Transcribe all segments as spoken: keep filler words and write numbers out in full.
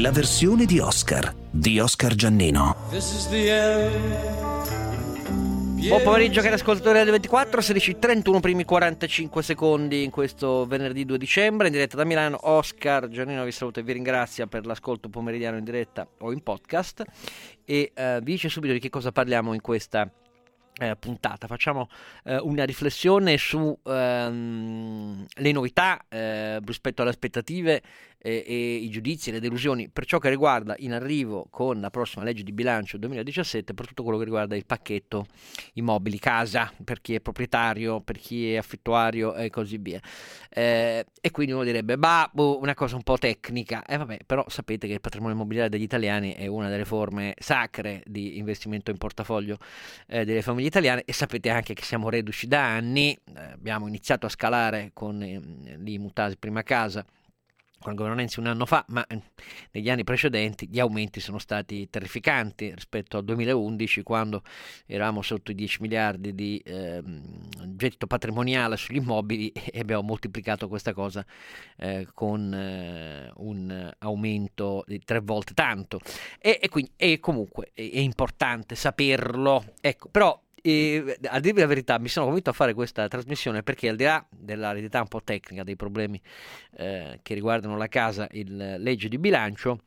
la versione di Oscar, di Oscar Giannino. Buon pomeriggio cari ascoltatori del ventiquattro, sedici e trentuno, primi quarantacinque secondi in questo venerdì due dicembre, in diretta da Milano. Oscar Giannino vi saluta e vi ringrazia per l'ascolto pomeridiano in diretta o in podcast e uh, vi dice subito di che cosa parliamo in questa Eh, puntata. Facciamo eh, una riflessione su ehm, le novità eh, rispetto alle aspettative eh, e i giudizi e le delusioni per ciò che riguarda in arrivo con la prossima legge di bilancio duemiladiciassette, per tutto quello che riguarda il pacchetto immobili casa, per chi è proprietario, per chi è affittuario e così via. Eh, e quindi uno direbbe bah, boh, una cosa un po' tecnica, e eh, vabbè, però sapete che il patrimonio immobiliare degli italiani è una delle forme sacre di investimento in portafoglio eh, delle famiglie italiane, e sapete anche che siamo reduci da anni, eh, abbiamo iniziato a scalare con eh, l'I M U T A S prima casa con il governo Renzi un anno fa, ma eh, negli anni precedenti gli aumenti sono stati terrificanti rispetto al duemilaundici, quando eravamo sotto i dieci miliardi di eh, gettito patrimoniale sugli immobili, e abbiamo moltiplicato questa cosa eh, con eh, un aumento di tre volte tanto, e, e quindi e comunque è, è importante saperlo, ecco. Però E, a dirvi la verità, mi sono convinto a fare questa trasmissione perché, al di là dell'eredità un po' tecnica dei problemi eh, che riguardano la casa, il legge di bilancio,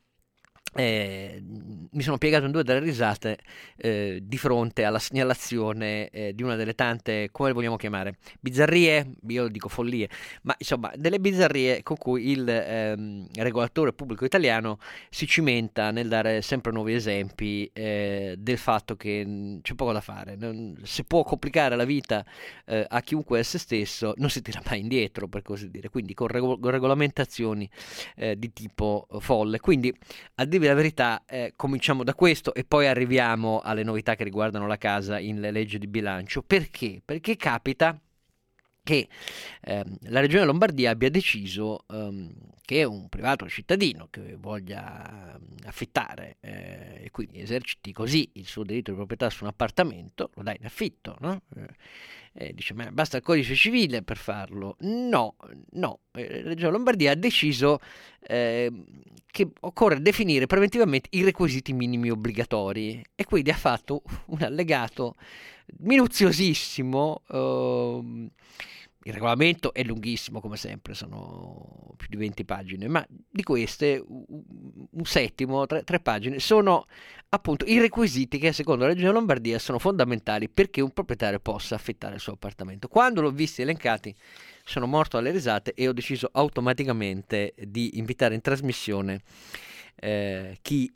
eh, mi sono piegato in due dalle risate eh, di fronte alla segnalazione eh, di una delle tante, come le vogliamo chiamare, bizzarrie, io dico follie, ma insomma delle bizzarrie con cui il ehm, regolatore pubblico italiano si cimenta nel dare sempre nuovi esempi eh, del fatto che mh, c'è poco da fare. Non, se può complicare la vita eh, a chiunque è a se stesso, non si tira mai indietro, per così dire, quindi con rego- regolamentazioni eh, di tipo folle. Quindi, a dirvi la verità, eh, cominciamo da questo e poi arriviamo alle novità che riguardano la casa in legge di bilancio. Perché? Perché capita che ehm, la Regione Lombardia abbia deciso ehm, che un privato cittadino che voglia affittare eh, e quindi eserciti così il suo diritto di proprietà su un appartamento, lo dà in affitto, no? Eh, eh, dice, ma basta il codice civile per farlo? No, no. Eh, la Regione Lombardia ha deciso eh, che occorre definire preventivamente i requisiti minimi obbligatori, e quindi ha fatto un allegato minuziosissimo. Uh, il regolamento è lunghissimo come sempre, sono più di venti pagine, ma di queste un settimo, tre, tre pagine, sono appunto i requisiti che secondo la Regione Lombardia sono fondamentali perché un proprietario possa affittare il suo appartamento. Quando l'ho visti elencati sono morto alle risate e ho deciso automaticamente di invitare in trasmissione Eh, chi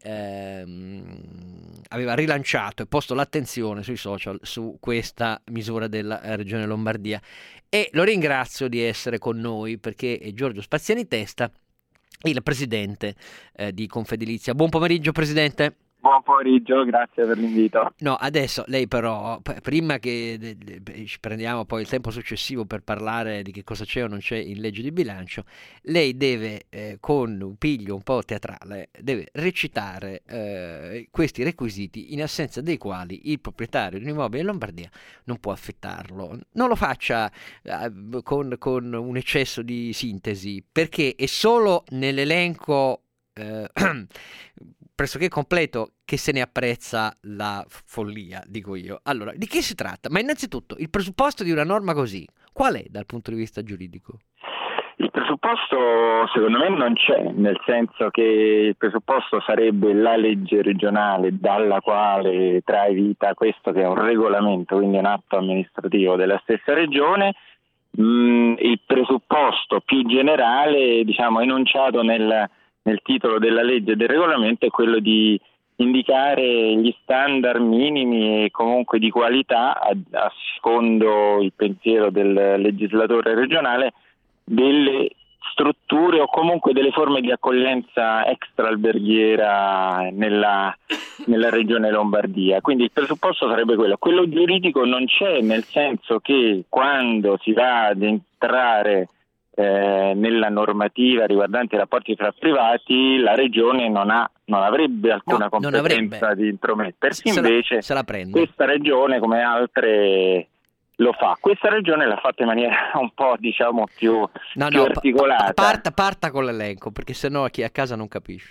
ehm, aveva rilanciato e posto l'attenzione sui social su questa misura della Regione Lombardia, e lo ringrazio di essere con noi perché è Giorgio Spaziani Testa, il presidente eh, di Confedilizia. Buon pomeriggio, presidente. Buon pomeriggio, grazie per l'invito. No, adesso lei però, p- prima che de- de- ci prendiamo poi il tempo successivo per parlare di che cosa c'è o non c'è in legge di bilancio, lei deve, eh, con un piglio un po' teatrale, deve recitare eh, questi requisiti in assenza dei quali il proprietario di un immobile in Lombardia non può affittarlo. Non lo faccia eh, con, con un eccesso di sintesi, perché è solo nell'elenco eh, pressoché completo che se ne apprezza la follia, dico io. Allora, di che si tratta? Ma innanzitutto, il presupposto di una norma così, qual è dal punto di vista giuridico? Il presupposto secondo me non c'è, nel senso che il presupposto sarebbe la legge regionale dalla quale trae vita questo, che è un regolamento, quindi un atto amministrativo della stessa regione. Mm, il presupposto più generale, diciamo, enunciato nel nel titolo della legge e del regolamento, è quello di indicare gli standard minimi e comunque di qualità, a, a secondo il pensiero del legislatore regionale, delle strutture o comunque delle forme di accoglienza extraalberghiera nella, nella regione Lombardia. Quindi il presupposto sarebbe quello. Quello giuridico non c'è, nel senso che quando si va ad entrare Eh, nella normativa riguardante i rapporti tra privati, la regione non ha non avrebbe alcuna no, competenza di intromettersi, se invece la, se la prende. Questa regione, come altre, lo fa. Questa regione l'ha fatta in maniera un po', diciamo, più, no, più no, articolata. Pa- parta, parta con l'elenco, perché sennò chi è a casa non capisce.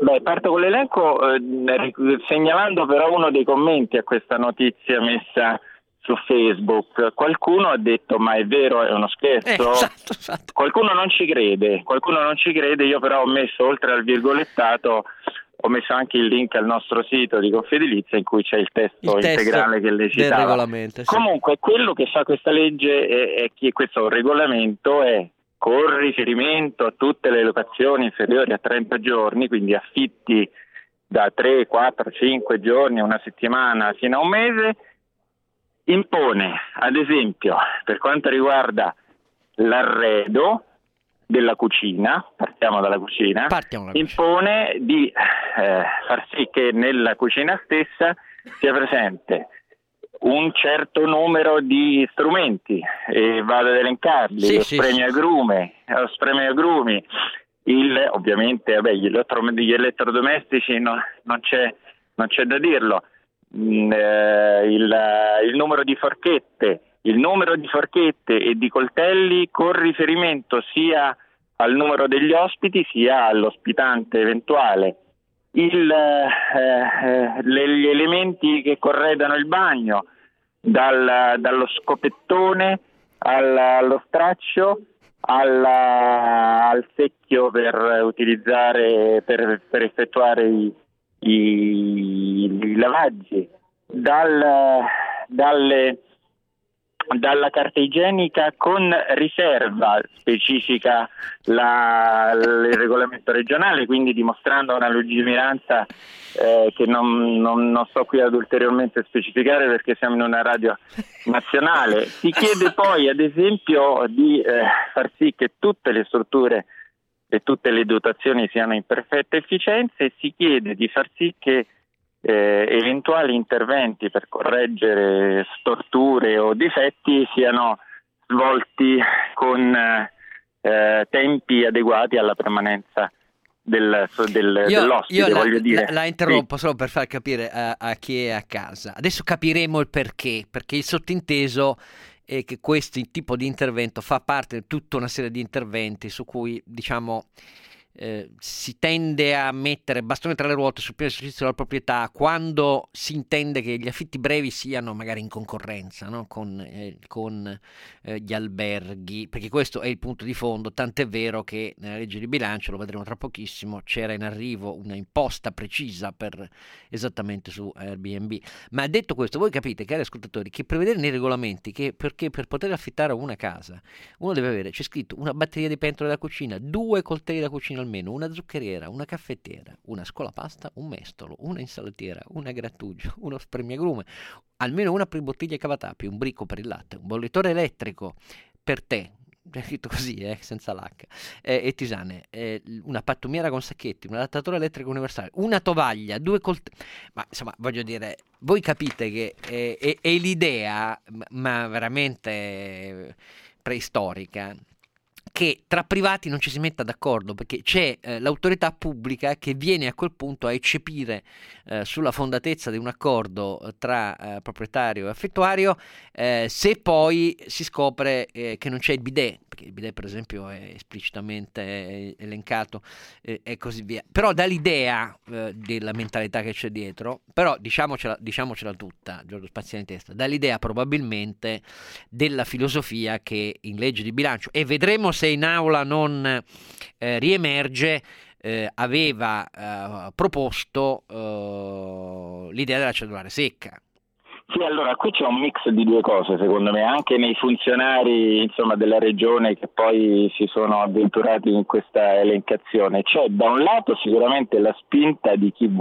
Beh, parto con l'elenco eh, segnalando però uno dei commenti a questa notizia messa su Facebook. Qualcuno ha detto ma è vero, è uno scherzo? Eh, esatto, esatto. Qualcuno non ci crede, qualcuno non ci crede, io però ho messo oltre al virgolettato, ho messo anche il link al nostro sito di Confedilizia in cui c'è il testo, il testo integrale che le citava. del regolamento. Sì. Comunque quello che fa questa legge è, è che questo regolamento è con riferimento a tutte le locazioni inferiori a trenta giorni, quindi affitti da tre, quattro, cinque giorni, una settimana fino a un mese, impone, ad esempio, per quanto riguarda l'arredo della cucina, partiamo dalla cucina, partiamo dalla impone cucina. di eh, far sì che nella cucina stessa sia presente un certo numero di strumenti, e vado ad elencarli, sì, lo sì, spremiagrume, sì. lo spremiagrumi, il, ovviamente vabbè, gli, elettro, gli elettrodomestici no, non, c'è, non c'è da dirlo, mm, eh, il, il numero di forchette, il numero di forchette e di coltelli con riferimento sia al numero degli ospiti sia all'ospitante eventuale, il, eh, le, gli elementi che corredano il bagno, dal, dallo scopettone al, allo straccio alla, al secchio per utilizzare per, per effettuare i, i, i lavaggi, dal, dalle dalla carta igienica con riserva specifica la, il regolamento regionale, quindi dimostrando una lungimiranza eh, che non, non, non sto qui ad ulteriormente specificare perché siamo in una radio nazionale. Si chiede poi ad esempio di eh, far sì che tutte le strutture e tutte le dotazioni siano in perfetta efficienza, e si chiede di far sì che Eh, eventuali interventi per correggere storture o difetti siano svolti con eh, tempi adeguati alla permanenza del, del, io, dell'ospite. Io la, voglio dire. la, la interrompo sì. solo per far capire a, a chi è a casa. Adesso capiremo il perché, perché il sottinteso è che questo tipo di intervento fa parte di tutta una serie di interventi su cui, diciamo, Eh, si tende a mettere bastoni tra le ruote sul pieno esercizio della proprietà quando si intende che gli affitti brevi siano magari in concorrenza, no? con, eh, con eh, gli alberghi, perché questo è il punto di fondo, tant'è vero che nella legge di bilancio, lo vedremo tra pochissimo, c'era in arrivo una imposta precisa per esattamente su Airbnb. Ma detto questo, voi capite, cari ascoltatori, che prevedere nei regolamenti che perché per poter affittare una casa uno deve avere, c'è scritto, una batteria di pentole da cucina, due coltelli da cucina almeno, una zuccheriera, una caffettiera, una scolapasta, un mestolo, una insalatiera, una grattugia, uno spremiagrume, almeno una bottiglia cavatappi, un bricco per il latte, un bollitore elettrico per tè, è scritto così, eh, senza l'H, eh, e tisane, eh, una pattumiera con sacchetti, un adattatore elettrico universale, una tovaglia, due coltelli, ma insomma voglio dire, voi capite che è, è, è l'idea, ma veramente preistorica, che tra privati non ci si metta d'accordo, perché c'è eh, l'autorità pubblica che viene a quel punto a eccepire eh, sulla fondatezza di un accordo tra eh, proprietario e affittuario eh, se poi si scopre eh, che non c'è il bidet, perché il bidet per esempio è esplicitamente elencato eh, e così via. Però dà l'idea eh, della mentalità che c'è dietro, però diciamocela, diciamocela tutta, Giorgio Spaziani in testa, dà l'idea probabilmente della filosofia che in legge di bilancio, e vedremo se in aula non eh, riemerge, eh, aveva eh, proposto eh, l'idea della cedolare secca. Sì, allora qui c'è un mix di due cose secondo me, anche nei funzionari insomma della regione che poi si sono avventurati in questa elencazione. C'è da un lato sicuramente la spinta di chi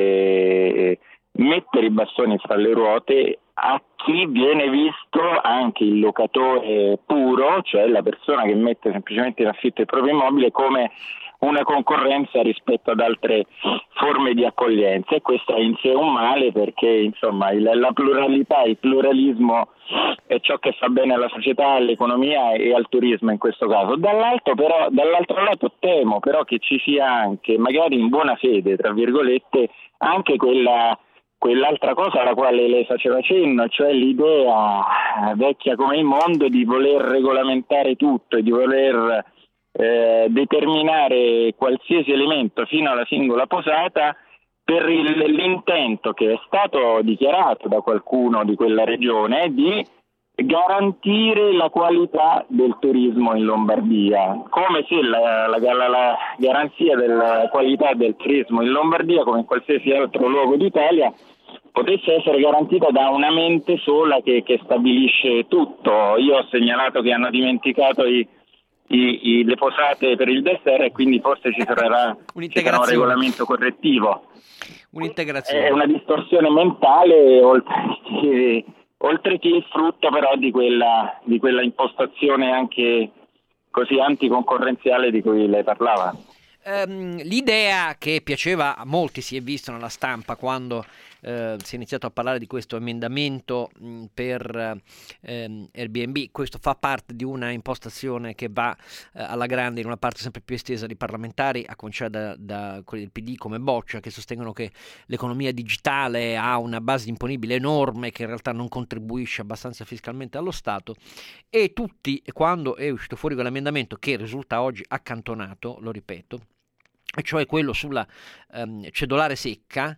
vuole mettere i bastoni fra le ruote a chi viene visto anche il locatore puro, cioè la persona che mette semplicemente in affitto il proprio immobile, come una concorrenza rispetto ad altre forme di accoglienza, e questo è in sé un male perché insomma il, la pluralità, il pluralismo è ciò che fa bene alla società, all'economia e al turismo in questo caso. Dall'altro però, dall'altro lato temo però che ci sia anche, magari in buona fede, tra virgolette, anche quella quell'altra cosa alla quale lei faceva cenno, cioè l'idea vecchia come il mondo di voler regolamentare tutto e di voler eh, determinare qualsiasi elemento fino alla singola posata per il, l'intento che è stato dichiarato da qualcuno di quella regione di garantire la qualità del turismo in Lombardia, come se la, la, la, la garanzia della qualità del turismo in Lombardia, come in qualsiasi altro luogo d'Italia, potesse essere garantita da una mente sola che, che stabilisce tutto. Io ho segnalato che hanno dimenticato i, i, i, le posate per il dessert e quindi forse ci sarà, ci sarà un regolamento correttivo. Un'integrazione. È una distorsione mentale oltre che... oltre che il frutto però di quella, di quella impostazione anche così anticoncorrenziale di cui lei parlava. Um, l'idea che piaceva a molti, si è visto nella stampa quando uh, si è iniziato a parlare di questo emendamento mh, per uh, Airbnb, questo fa parte di una impostazione che va uh, alla grande in una parte sempre più estesa di parlamentari, a cominciare da, da quelli del P D come Boccia, che sostengono che l'economia digitale ha una base imponibile enorme che in realtà non contribuisce abbastanza fiscalmente allo Stato, e tutti, quando è uscito fuori quell'emendamento che risulta oggi accantonato, lo ripeto, e cioè quello sulla um, cedolare secca,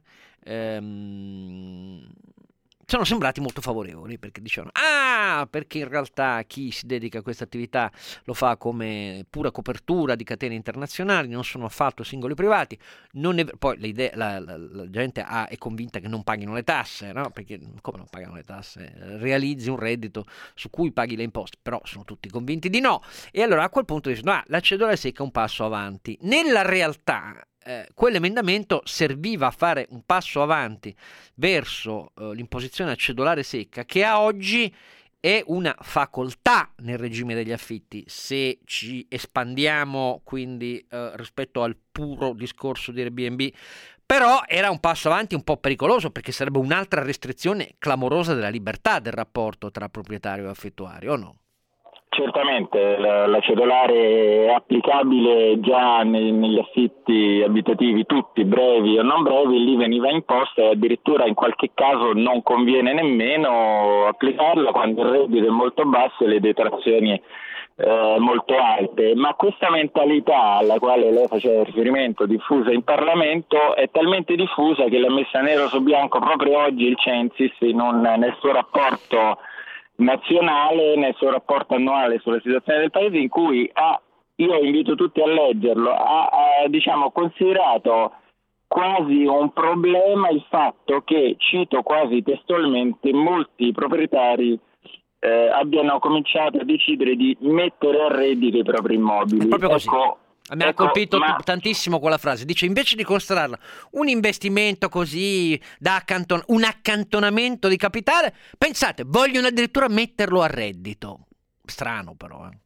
um, sono sembrati molto favorevoli, perché dicevano ah, perché in realtà chi si dedica a questa attività lo fa come pura copertura di catene internazionali, non sono affatto singoli privati. Non è, poi l'idea, la, la, la gente ha, è convinta che non paghino le tasse, no? Perché come non pagano le tasse? Realizzi un reddito su cui paghi le imposte, però sono tutti convinti di no, e allora a quel punto dicono ah, la cedolare secca è un passo avanti. Nella realtà Eh, quell'emendamento serviva a fare un passo avanti verso eh, l'imposizione a cedolare secca, che a oggi è una facoltà nel regime degli affitti, se ci espandiamo quindi eh, rispetto al puro discorso di Airbnb. Però era un passo avanti un po' pericoloso, perché sarebbe un'altra restrizione clamorosa della libertà del rapporto tra proprietario e affittuario, o no? Certamente, la, la cedolare è applicabile già nei, negli affitti abitativi, tutti brevi o non brevi, lì veniva imposta e addirittura in qualche caso non conviene nemmeno applicarla quando il reddito è molto basso e le detrazioni eh, molto alte. Ma questa mentalità alla quale lei faceva riferimento, diffusa in Parlamento, è talmente diffusa che l'ha messa nero su bianco proprio oggi il Censis in un, nel suo rapporto nazionale, nel suo rapporto annuale sulla situazione del paese, in cui ha, io invito tutti a leggerlo, ha, ha diciamo considerato quasi un problema il fatto che, cito quasi testualmente, molti proprietari eh, abbiano cominciato a decidere di mettere a reddito i propri immobili. È proprio così. Ecco, Mi ha ecco, colpito ma... t- tantissimo quella frase. Dice, invece di considerarla un investimento così da accanton- un accantonamento di capitale, pensate, vogliono addirittura metterlo a reddito. Strano però, eh.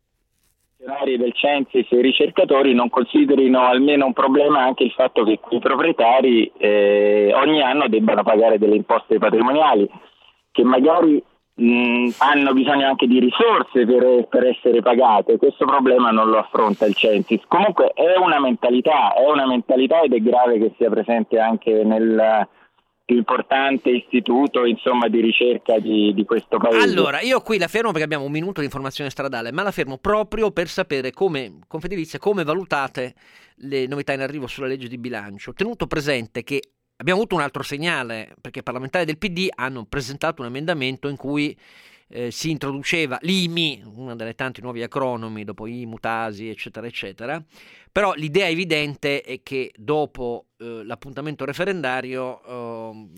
I del Censis e i ricercatori non considerino almeno un problema anche il fatto che i proprietari eh, ogni anno debbano pagare delle imposte patrimoniali che magari mh, hanno bisogno anche di risorse per, per essere pagate. Questo problema non lo affronta il Censis. Comunque è una mentalità, è una mentalità ed è grave che sia presente anche nel più importante istituto, insomma, di ricerca di, di questo paese. Allora, io qui la fermo perché abbiamo un minuto di informazione stradale, ma la fermo proprio per sapere come, Confedilizia, come valutate le novità in arrivo sulla legge di bilancio, tenuto presente che abbiamo avuto un altro segnale, perché i parlamentari del P D hanno presentato un emendamento in cui eh, si introduceva l'I M I, una delle tanti nuovi acronomi dopo I M U, Tasi, eccetera, eccetera. Però l'idea evidente è che dopo eh, l'appuntamento referendario eh,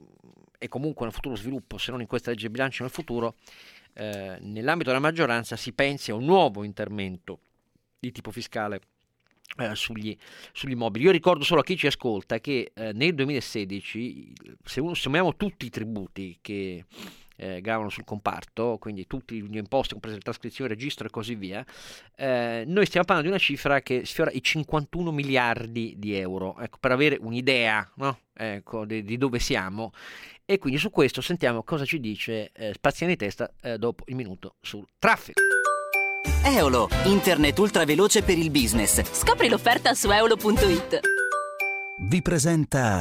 e comunque nel futuro sviluppo, se non in questa legge di bilancio nel futuro, eh, nell'ambito della maggioranza si pensi a un nuovo intervento di tipo fiscale eh, sugli, sugli immobili. Io ricordo solo a chi ci ascolta che eh, nel duemilasedici, se uno sommiamo tutti i tributi che Eh, gravano sul comparto, quindi tutti gli imposti, comprese le trascrizioni, il registro e così via, eh, noi stiamo parlando di una cifra che sfiora i cinquantuno miliardi di euro, ecco, per avere un'idea, no? Ecco, di, di dove siamo. E quindi su questo sentiamo cosa ci dice eh, Spaziani Testa eh, dopo il minuto sul traffico. Eolo, internet ultra veloce per il business. Scopri l'offerta su eolo punto it. Vi presenta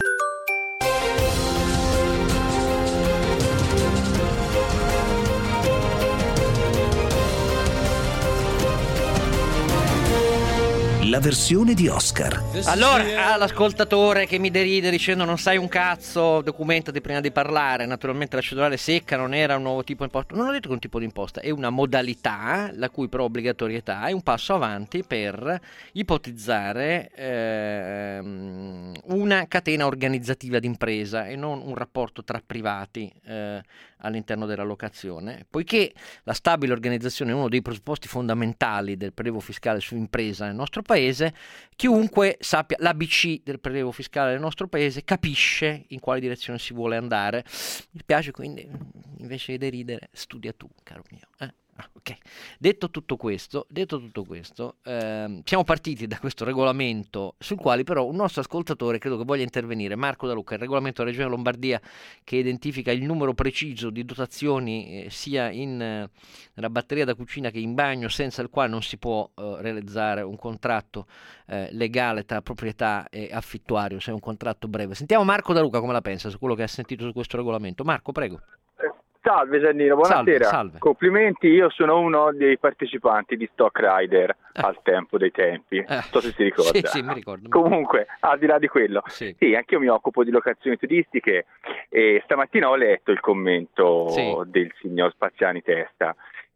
la versione di Oscar. Allora, all'ascoltatore che mi deride dicendo non sai un cazzo, documentati prima di parlare. Naturalmente la cedolare secca non era un nuovo tipo di imposta. Non ho detto che è un tipo di imposta, è una modalità la cui però obbligatorietà è un passo avanti per ipotizzare ehm, una catena organizzativa d'impresa e non un rapporto tra privati eh, all'interno della locazione, poiché la stabile organizzazione è uno dei presupposti fondamentali del prelievo fiscale su impresa nel nostro paese. Chiunque sappia l'A B C del prelievo fiscale nel nostro paese capisce in quale direzione si vuole andare. Mi piace, quindi invece di deridere studia tu, caro mio. Eh? Ah, ok. Detto tutto questo, detto tutto questo ehm, siamo partiti da questo regolamento sul quale però un nostro ascoltatore credo che voglia intervenire. Marco Da Luca, il regolamento della Regione Lombardia che identifica il numero preciso di dotazioni eh, sia in, eh, nella batteria da cucina che in bagno, senza il quale non si può eh, realizzare un contratto eh, legale tra proprietà e affittuario, se è un contratto breve. Sentiamo Marco Da Luca come la pensa su quello che ha sentito su questo regolamento. Marco, prego. Salve Giannino, buonasera. Salve, salve. Complimenti, io sono uno dei partecipanti di Stock Rider eh. al tempo dei tempi, non Eh. so se si ricorda. Sì, sì, mi ricordo. Comunque, al di là di quello, Sì. sì, anche io mi occupo di locazioni turistiche e stamattina ho letto il commento Sì. del signor Spaziani Testa,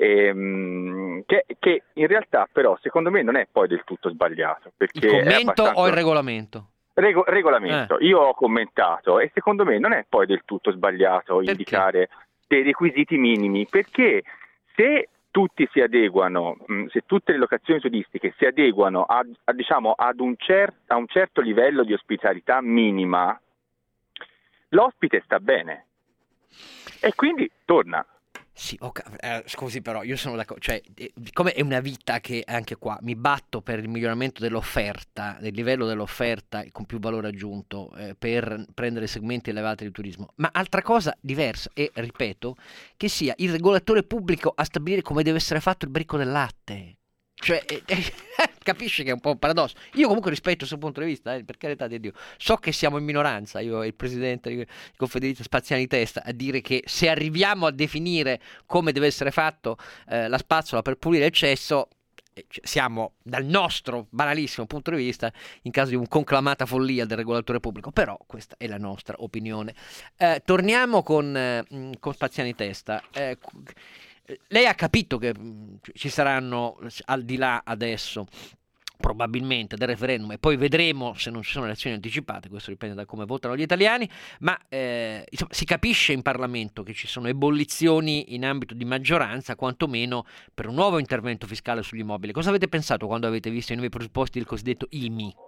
ehm, che, che in realtà però secondo me non è poi del tutto sbagliato. Perché Il è commento abbastanza... o il regolamento? Rego- regolamento, Eh. io ho commentato e secondo me non è poi del tutto sbagliato Perché? indicare dei requisiti minimi, perché se tutti si adeguano, mh, se tutte le locazioni turistiche si adeguano a, a, diciamo, ad un cer- a un certo livello di ospitalità minima, l'ospite sta bene e quindi torna. Sì, ho cap- eh, scusi però, io sono d'accordo, cioè, eh, come è una vita che anche qua mi batto per il miglioramento dell'offerta, del livello dell'offerta con più valore aggiunto eh, per prendere segmenti elevati di turismo, ma altra cosa diversa è, ripeto, che sia il regolatore pubblico a stabilire come deve essere fatto il bricco del latte. Cioè, eh, eh, capisci che è un po' un paradosso. Io comunque rispetto il suo punto di vista, eh, per carità di Dio. So che siamo in minoranza, io e il presidente di Confederazione Spaziani Testa, a dire che se arriviamo a definire come deve essere fatto eh, la spazzola per pulire il cesso, eh, siamo dal nostro banalissimo punto di vista in caso di un conclamata follia del regolatore pubblico. Però questa è la nostra opinione. Eh, torniamo con, eh, con Spaziani Testa. Eh, Lei ha capito che mh, ci saranno, al di là adesso, probabilmente del referendum, e poi vedremo se non ci sono elezioni anticipate, questo dipende da come votano gli italiani, ma eh, insomma, si capisce in Parlamento che ci sono ebollizioni in ambito di maggioranza, quantomeno per un nuovo intervento fiscale sugli immobili. Cosa avete pensato quando avete visto i nuovi presupposti del cosiddetto I M I?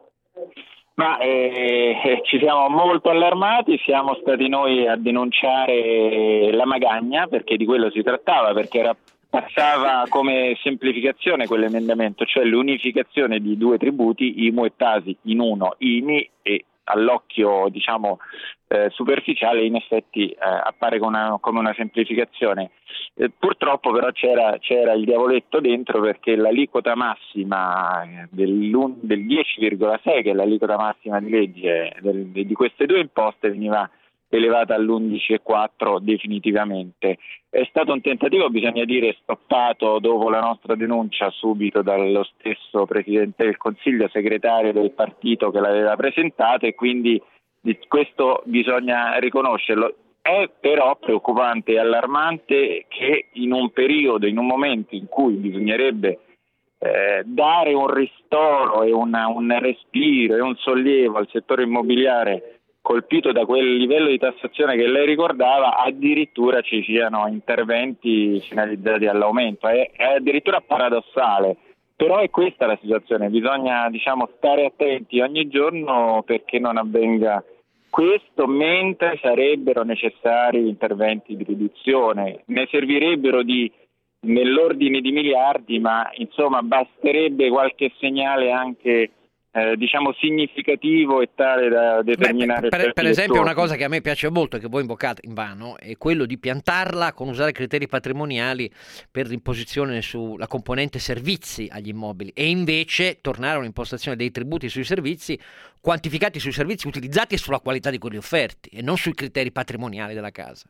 Ma eh, ci siamo molto allarmati, siamo stati noi a denunciare la magagna, perché di quello si trattava, perché era, passava come semplificazione quell'emendamento, cioè l'unificazione di due tributi, I M U e Tasi, in uno I M I, e all'occhio diciamo eh, superficiale in effetti eh, appare come una, come una semplificazione. Eh, purtroppo però c'era, c'era il diavoletto dentro, perché l'aliquota massima del, del dieci virgola sei, che è l'aliquota massima di legge del, di queste due imposte, veniva elevata all'undici virgola quattro definitivamente. È stato un tentativo, bisogna dire, stoppato dopo la nostra denuncia subito dallo stesso Presidente del Consiglio, segretario del partito che l'aveva presentato, e quindi di questo bisogna riconoscerlo. È però preoccupante e allarmante che in un periodo, in un momento in cui bisognerebbe eh, dare un ristoro e una, un respiro e un sollievo al settore immobiliare colpito da quel livello di tassazione che lei ricordava, addirittura ci siano interventi finalizzati all'aumento. È, è addirittura paradossale, però è questa la situazione. Bisogna, diciamo, stare attenti ogni giorno perché non avvenga questo, mentre sarebbero necessari interventi di riduzione. Ne servirebbero di nell'ordine di miliardi, ma insomma basterebbe qualche segnale anche Eh, diciamo significativo e tale da determinare. Beh, per, per esempio una cosa che a me piace molto e che voi invocate invano è quello di piantarla con usare criteri patrimoniali per l'imposizione sulla componente servizi agli immobili, e invece tornare a un'impostazione dei tributi sui servizi quantificati sui servizi utilizzati e sulla qualità di quelli offerti e non sui criteri patrimoniali della casa.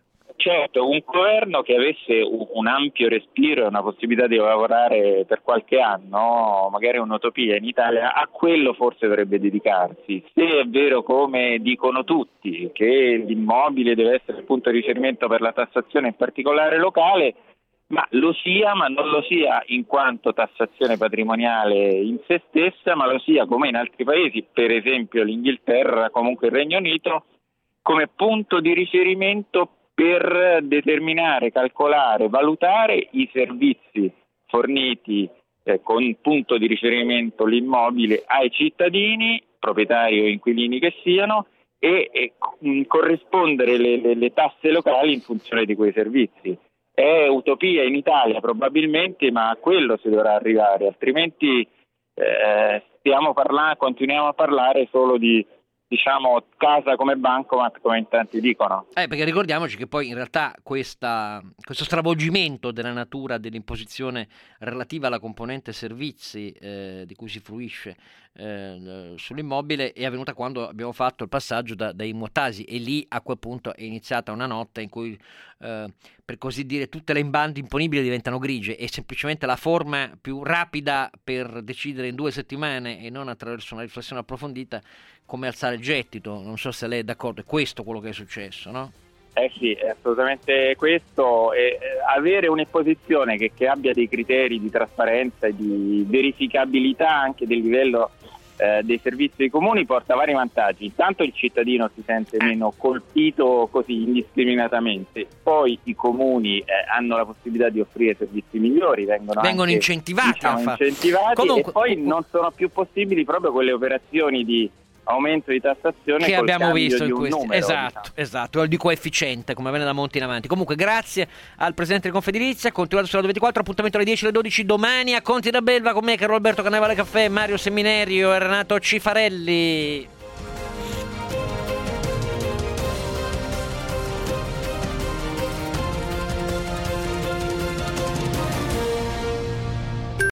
Certo, un governo che avesse un ampio respiro e una possibilità di lavorare per qualche anno, magari un'utopia in Italia, a quello forse dovrebbe dedicarsi. Se è vero, come dicono tutti, che l'immobile deve essere il punto di riferimento per la tassazione in particolare locale, ma lo sia, ma non lo sia in quanto tassazione patrimoniale in se stessa, ma lo sia come in altri paesi, per esempio l'Inghilterra, comunque il Regno Unito, come punto di riferimento per determinare, calcolare, valutare i servizi forniti eh, con punto di riferimento l'immobile ai cittadini, proprietari o inquilini che siano, e, e mh, corrispondere le, le, le tasse locali in funzione di quei servizi. È utopia in Italia probabilmente, ma a quello si dovrà arrivare, altrimenti eh, stiamo parlando, continuiamo a parlare solo di, diciamo, casa come bancomat, come in tanti dicono. Eh, perché ricordiamoci che poi in realtà questa, questo stravolgimento della natura dell'imposizione relativa alla componente servizi eh, di cui si fruisce eh, sull'immobile è avvenuta quando abbiamo fatto il passaggio da, dai muatasi, e lì a quel punto è iniziata una notte in cui eh, per così dire tutte le bande imponibili diventano grigie, e semplicemente la forma più rapida per decidere in due settimane e non attraverso una riflessione approfondita come alzare il gettito. Non so se lei è d'accordo, è questo quello che è successo, no? Eh sì, è assolutamente questo. E, eh, avere un'imposizione che, che abbia dei criteri di trasparenza e di verificabilità anche del livello eh, dei servizi dei comuni porta vari vantaggi. Intanto il cittadino si sente meno colpito così indiscriminatamente, poi i comuni eh, hanno la possibilità di offrire servizi migliori, vengono, vengono anche, incentivati, diciamo, a fare. incentivati Comunque, e poi non sono più possibili proprio quelle operazioni di aumento di tassazione che col abbiamo cambio visto di in un questi numero, esatto, diciamo. esatto, di coefficiente, come avviene da Monti in avanti. Comunque grazie al presidente di Confedilizia. Continuate sulla ventiquattro, appuntamento alle dieci alle dodici domani a Conti da Belva con me, Carlo Alberto Cannavale Caffè, Mario Seminerio e Renato Cifarelli.